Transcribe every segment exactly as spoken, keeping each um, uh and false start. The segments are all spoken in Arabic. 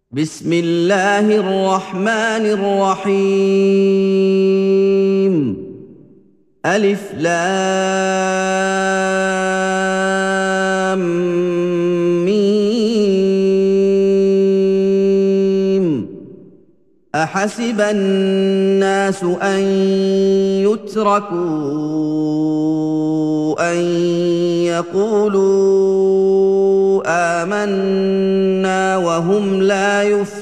بسم الله الرحمن الرحيم ألف لام ميم أحسب الناس أن يتركوا أن يقولوا آمنا وهم لا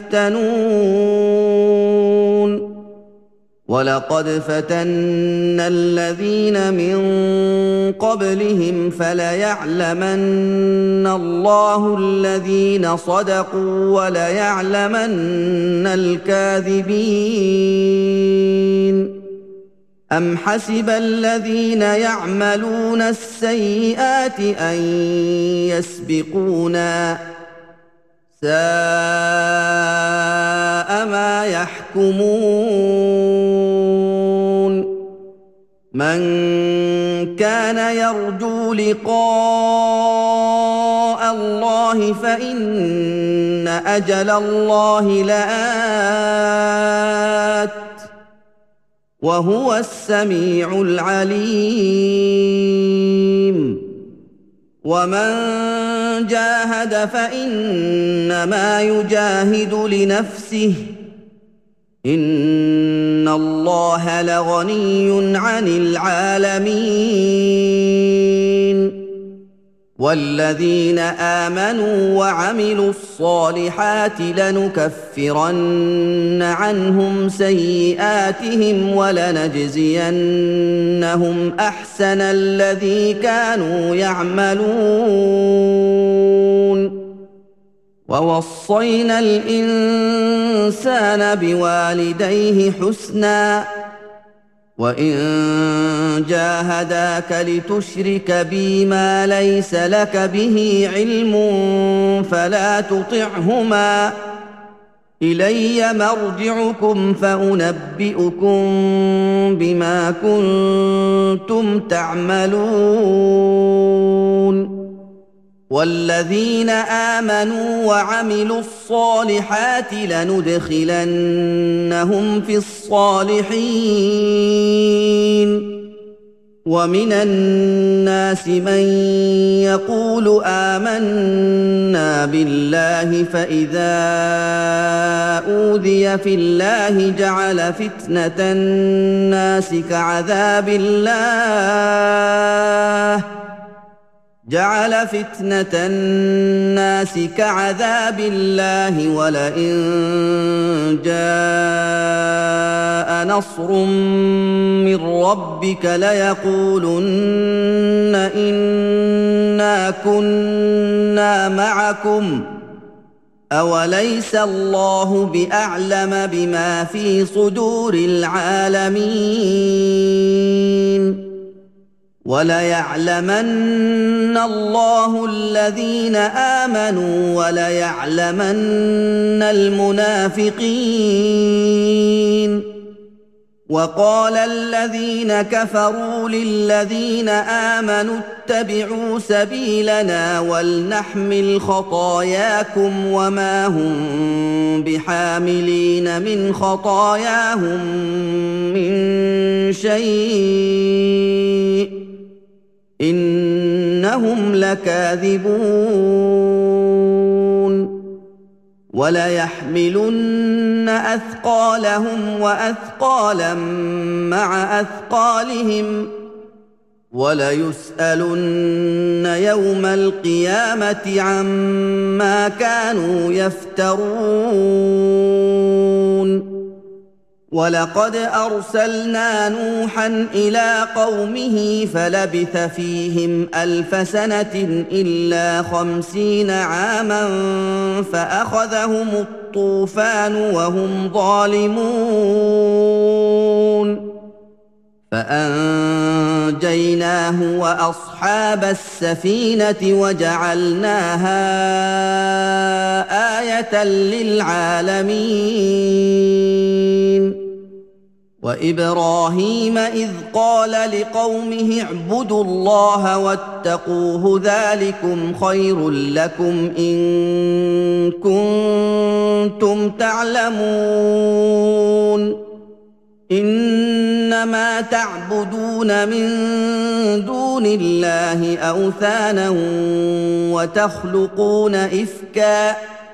يفتنون ولقد فتنا الذين من قبلهم فليعلمن الله الذين صدقوا وليعلمن الكاذبين أم حسب الذين يعملون السيئات أن يسبقونا ساء ما يحكمون من كان يرجو لقاء الله فإن أجل الله لآت وهو السميع العليم ومن جاهد فإنما يجاهد لنفسه إن الله لغني عن العالمين والذين آمنوا وعملوا الصالحات لنكفرن عنهم سيئاتهم ولنجزينهم أحسن الذي كانوا يعملون ووصينا الإنسان بوالديه حسناً وإن جاهداك لتشرك بي ما ليس لك به علم فلا تطعهما إلي مرجعكم فأنبئكم بما كنتم تعملون والذين آمنوا وعملوا الصالحات لندخلنهم في الصالحين ومن الناس من يقول آمنا بالله فإذا أوذي في الله جعل فتنة الناس كعذاب الله جعل فتنة الناس كعذاب الله ولئن جاء نصر من ربك ليقولن إنا كنا معكم أوليس الله بأعلم بما في صدور العالمين وليعلمن الله الذين آمنوا وليعلمن المنافقين وقال الذين كفروا للذين آمنوا اتبعوا سبيلنا ولنحمل خطاياكم وما هم بحاملين من خطاياهم من شيء إنهم لكاذبون وليحملن أثقالهم وأثقالا مع أثقالهم وليسألن يوم القيامة عما كانوا يفترون ولقد أرسلنا نوحا إلى قومه فلبث فيهم ألف سنة إلا خمسين عاما فأخذهم الطوفان وهم ظالمون فأنجيناه وأصحاب السفينة وجعلناها آية للعالمين وإبراهيم إذ قال لقومه اعبدوا الله واتقوه ذلكم خير لكم إن كنتم كنتم تعلمون إنما تعبدون من دون الله أوثانا وتخلقون إفكا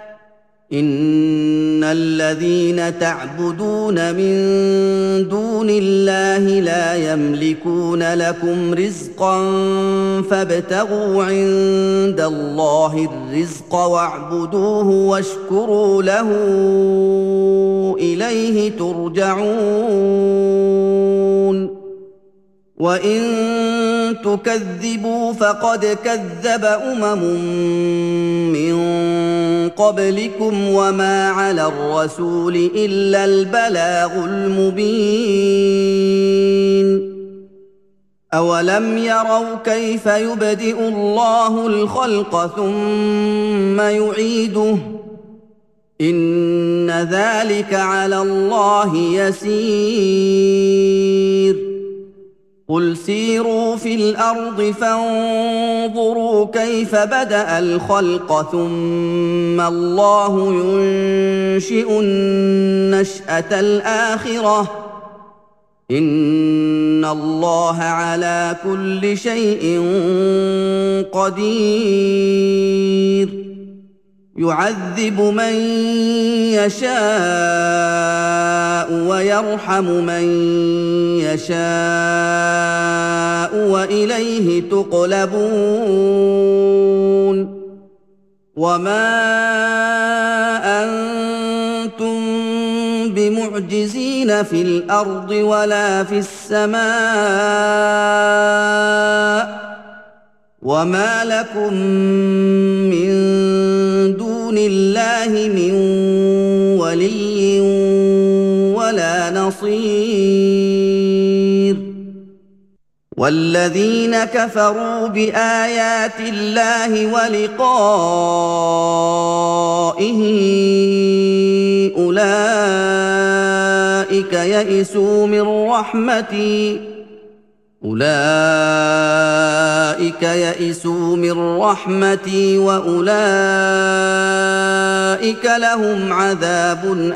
إن الذين تعبدون من دون الله لا يملكون لكم رزقا فابتغوا عند الله الرزق واعبدوه واشكروا له إليه ترجعون وإن تكذبوا فقد كذب أمم من قبلكم وما على الرسول إلا البلاغ المبين أولم يروا كيف يبدئ الله الخلق ثم يعيده إن ذلك على الله يسير قل سيروا في الأرض فانظروا كيف بدأ الخلق ثم الله ينشئ النشأة الآخرة إن الله على كل شيء قدير يعذب من يشاء ويرحم من يشاء وإليه تقلبون وما أنتم بمعجزين في الأرض ولا في السماء وما لكم من دون الله من ولي ولا نصير والذين كفروا بآيات الله ولقائه أولئك يئسوا من رحمتي أولئك يئسوا من رحمتي وأولئك لهم عذاب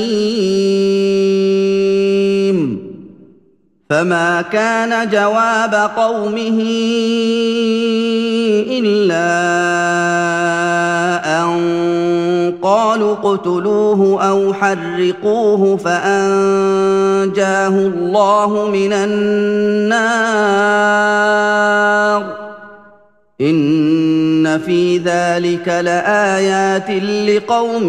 أليم فما كان جواب قومه إلا أن قالوا اقتلوه أو حرقوه فأنجاه الله من النار إن في ذلك لآيات لقوم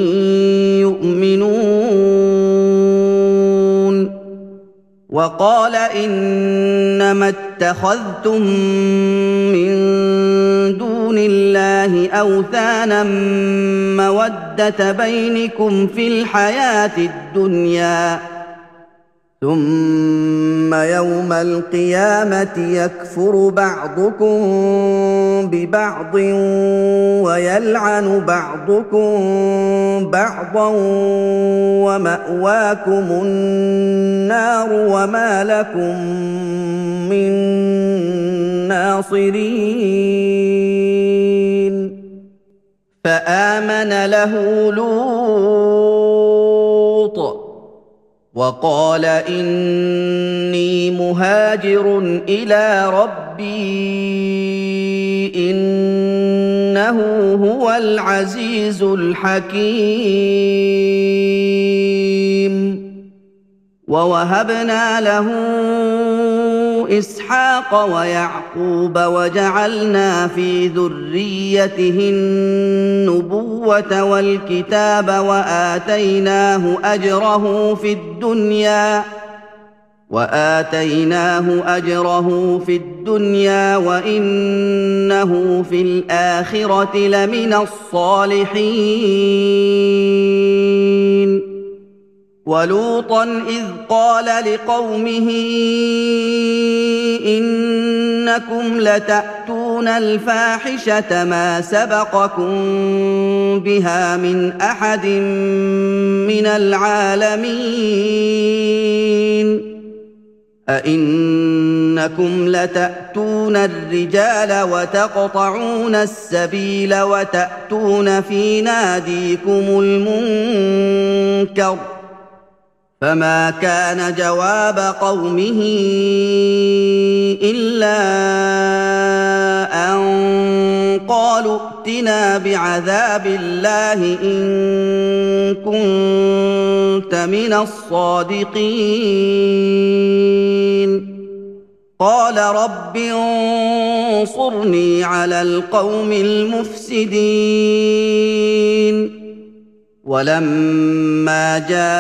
يؤمنون وقال إنما اتخذتم من دون الله أوثانا مودة بينكم في الحياة الدنيا ثم يوم القيامة يكفر بعضكم ببعض ويلعن بعضكم بعضا ومأواكم النار وما لكم من ناصرين فآمن له لوط وقال إني مهاجر إلى ربي إنه هو العزيز الحكيم ووهبنا له إسحاق ويعقوب وجعلنا في ذريته النبوة والكتاب وآتيناه أجره في الدنيا وآتيناه أجره في الدنيا وإنه في الآخرة لمن الصالحين ولوطا إذ قال لقومه إنكم لتأتون الفاحشة ما سبقكم بها من أحد من العالمين أئنكم لتأتون الرجال وتقطعون السبيل وتأتون في ناديكم المنكر فما كان جواب قومه إلا أن قالوا ائتنا بعذاب الله إن كنت من الصادقين قال رب انصرني على القوم المفسدين ولما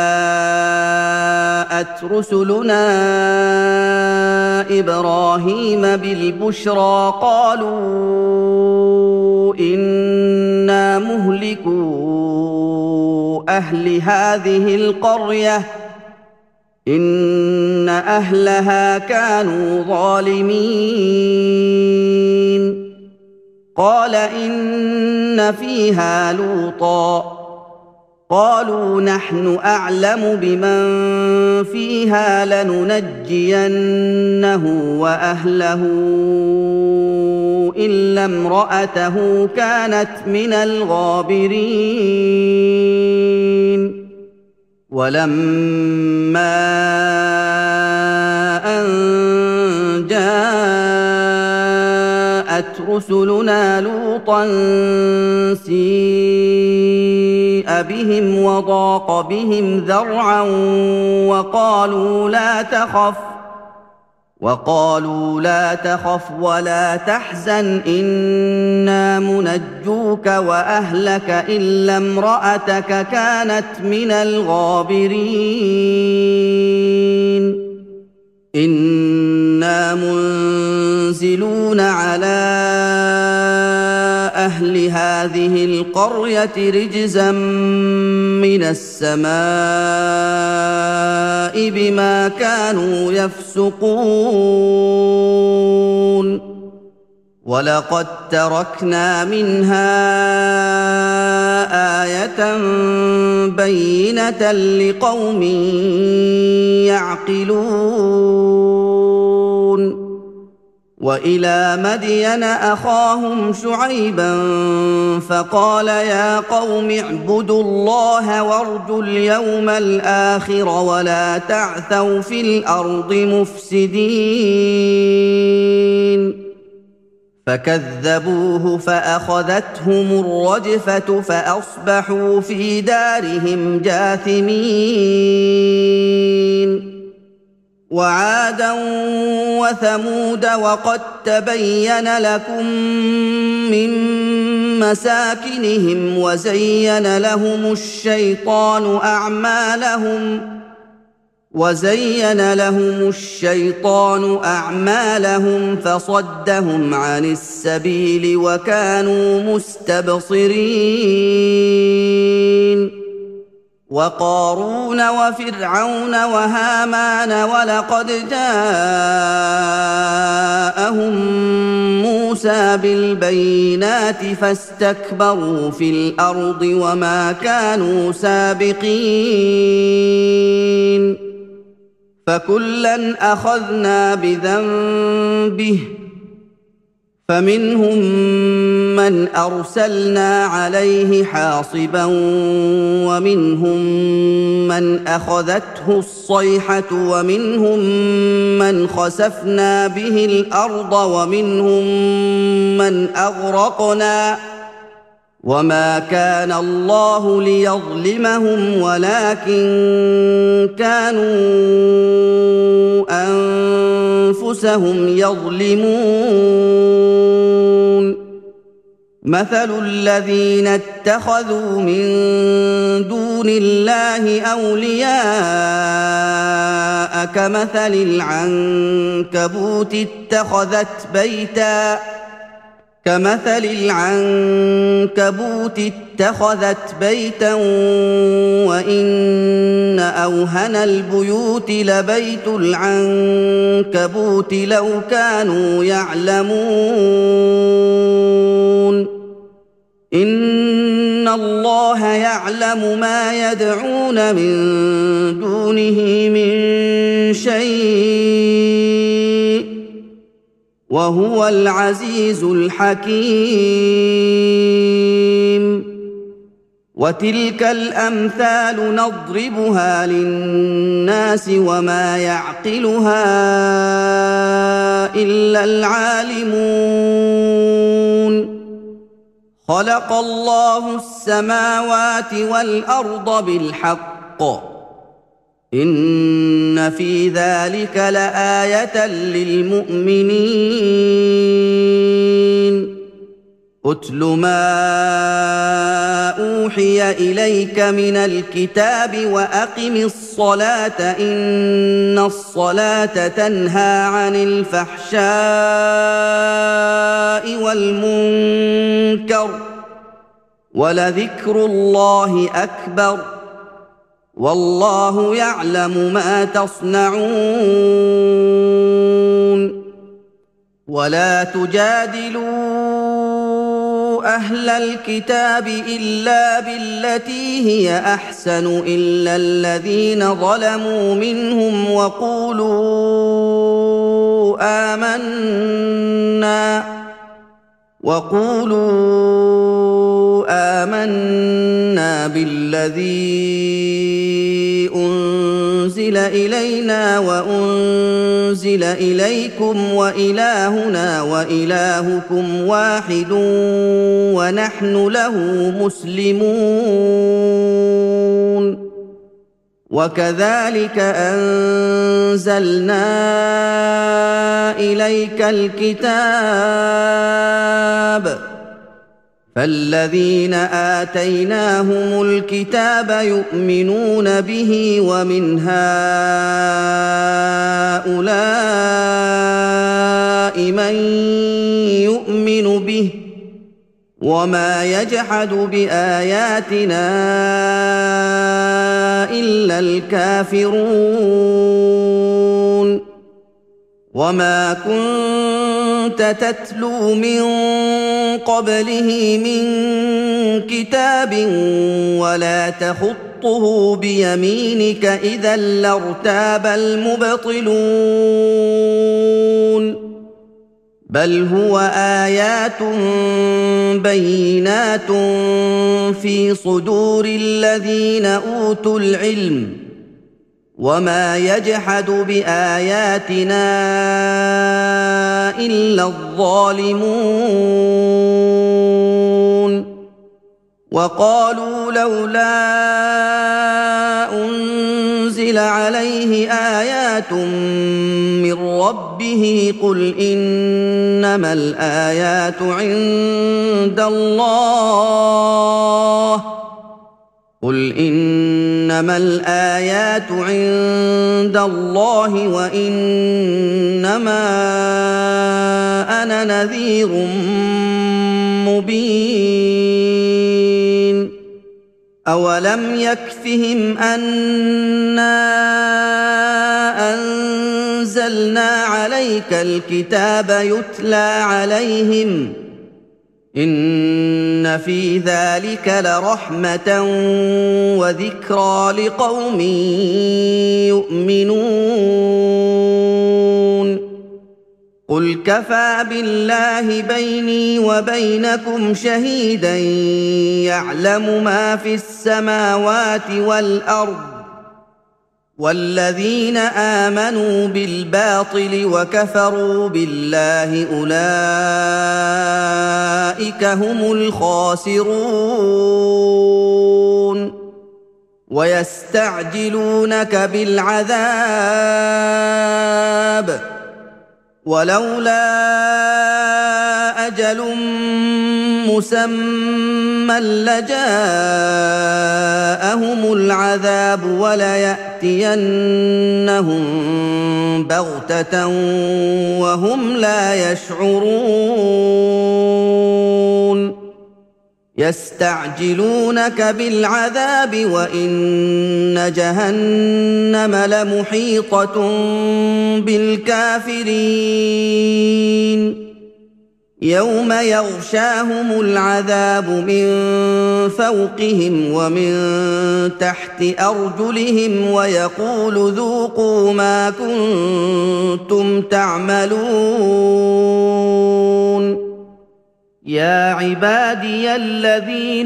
جاءت رسلنا إبراهيم بالبشرى قالوا إنا مهلكو أهل هذه القرية إن أهلها كانوا ظالمين قال إن فيها لوطا قالوا نحن أعلم بمن فيها لننجينه وأهله إلا امرأته كانت من الغابرين ولما أن جاءت رسلنا لوطا سيء بهم وضاق بهم ذرعا وقالوا لا تخف وقالوا لا تخف ولا تحزن إنا منجوك وأهلك إلا امرأتك كانت من الغابرين إنا منزلون على أهل هذه القرية رجزا من السماء بما كانوا يفسقون ولقد تركنا منها آية بينة لقوم يعقلون وإلى مدين أخاهم شعيبا فقال يا قوم اعبدوا الله وارجوا اليوم الآخر ولا تعثوا في الأرض مفسدين فكذبوه فأخذتهم الرجفة فأصبحوا في دارهم جاثمين وعادا وثمود وقد تبين لكم من مساكنهم وزين لهم الشيطان أعمالهم وزين لهم الشيطان أعمالهم فصدهم عن السبيل وكانوا مستبصرين وقارون وفرعون وهامان ولقد جاءهم موسى بالبينات فاستكبروا في الأرض وما كانوا سابقين فكلا أخذنا بذنبه فمنهم من أرسلنا عليه حاصبا ومنهم من أخذته الصيحة ومنهم من خسفنا به الأرض ومنهم من أغرقنا وما كان الله ليظلمهم ولكن كانوا أنفسهم يظلمون مثل الذين اتخذوا من دون الله أولياء كمثل العنكبوت اتخذت بيتاً كمثل العنكبوت اتخذت بيتا وإن أوهن البيوت لبيت العنكبوت لو كانوا يعلمون إن إن الله يعلم ما يدعون من دونه من شيء وهو العزيز الحكيم وتلك الأمثال نضربها للناس وما يعقلها إلا العالمون خلق الله السماوات والأرض بالحق إن في ذلك لآية للمؤمنين أتل ما أوحي إليك من الكتاب وأقم الصلاة إن الصلاة تنهى عن الفحشاء والمنكر ولذكر الله أكبر والله يعلم ما تصنعون ولا تجادلوا أهل الكتاب إلا بالتي هي أحسن إلا الذين ظلموا منهم وقولوا آمنا وقولوا آمنا بالذي أنزل إلينا وأنزل إليكم وإلهنا وإلهكم واحد ونحن له مسلمون وكذلك أنزلنا إليك الكتاب فالذين آتيناهم الكتاب يؤمنون به ومن هؤلاء من يؤمن به وما يجحد بآياتنا إلا الكافرون وما كنت تتلو من قبله من كتاب ولا تخطه بيمينك إذا لارتاب المبطلون بل هو آيات بينات في صدور الذين أوتوا العلم وما يجحد بآياتنا إلا الظالمون وقالوا لولا أنزل عليه آيات من ربه قل إنما الآيات عند الله قل إنما الآيات عند الله وإنما أنا نذير مبين أولم يكفهم أنا أنزلنا عليك الكتاب يتلى عليهم إن في ذلك لرحمة وذكرى لقوم يؤمنون قل كفى بالله بيني وبينكم شهيدا يعلم ما في السماوات والأرض والذين آمنوا بالباطل وكفروا بالله أولئك هم الخاسرون ويستعجلونك بالعذاب ولولا أجل مسمى لجاءهم العذاب وليأتينهم بغتة وهم لا يشعرون يستعجلونك بالعذاب وإن جهنم لمحيطة بالكافرين يوم يغشاهم العذاب من فوقهم ومن تحت أرجلهم ويقول ذوقوا ما كنتم تعملون يا عبادي الذين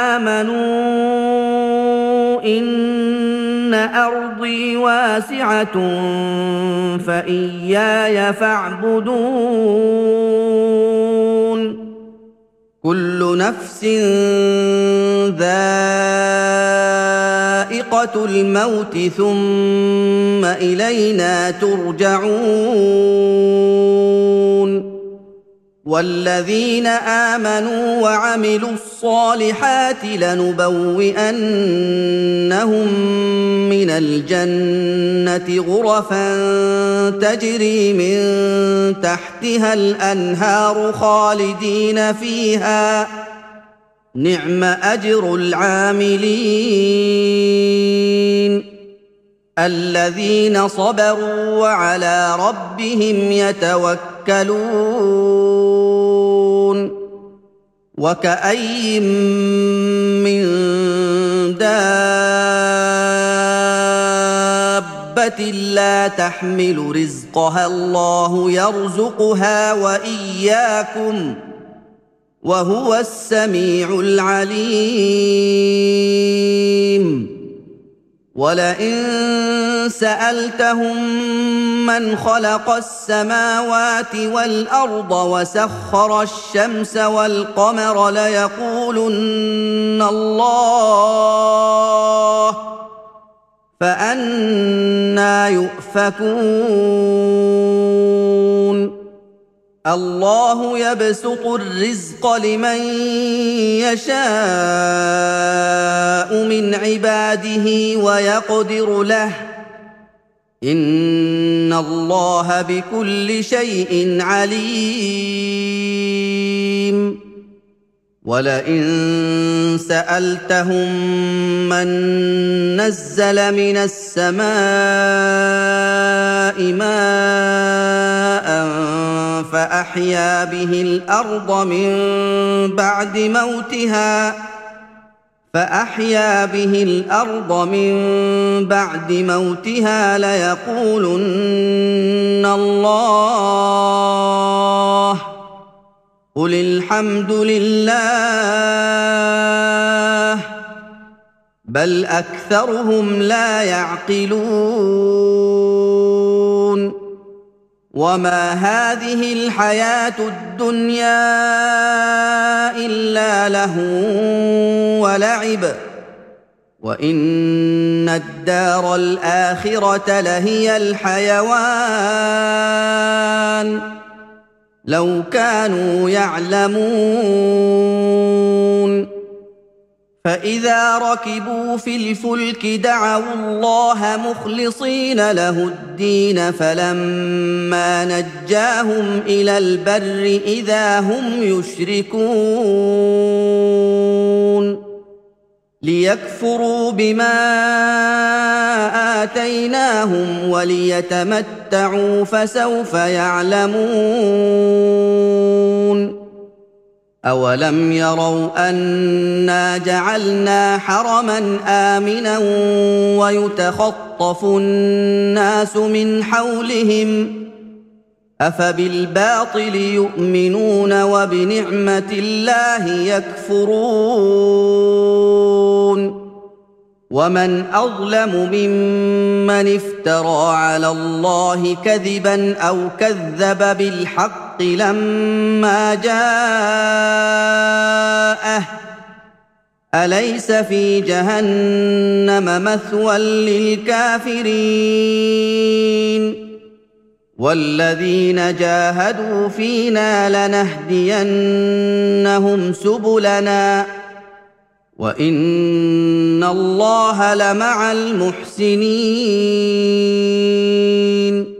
آمنوا إن أرضي واسعة فإياي فاعبدون كل نفس ذائقة الموت ثم إلينا ترجعون والذين آمنوا وعملوا الصالحات لنبوئنهم من الجنة غرفا تجري من تحتها الأنهار خالدين فيها نعم أجر العاملين الذين صبروا وعلى ربهم يتوكلون وكأي من دابة لا تحمل رزقها الله يرزقها وإياكم وهو السميع العليم ولئن سألتهم من خلق السماوات والأرض وسخر الشمس والقمر ليقولن الله فأنى يؤفكون الله يبسط الرزق لمن يشاء من عباده ويقدر له إن الله بكل شيء عليم ولئن سألتهم من نزل من السماء ماء فأحيا به الأرض من بعد موتها فأحيا به الأرض من بعد موتها ليقولن الله قل الحمد لله بل أكثرهم لا يعقلون وما هذه الحياة الدنيا إلا لهو ولعب وإن الدار الآخرة لهي الحيوان لو كانوا يعلمون فإذا ركبوا في الفلك دعوا الله مخلصين له الدين فلما نجاهم إلى البر إذا هم يشركون ليكفروا بما آتيناهم وليتمتعوا فسوف يعلمون أولم يروا أنا جعلنا حرما آمنا ويتخطف الناس من حولهم أفبالباطل يؤمنون وبنعمة الله يكفرون ومن أظلم ممن افترى على الله كذبا أو كذب بالحق لما جاءه أليس في جهنم مثوى للكافرين والذين جاهدوا فينا لنهدينهم سبلنا وإن الله لمع المحسنين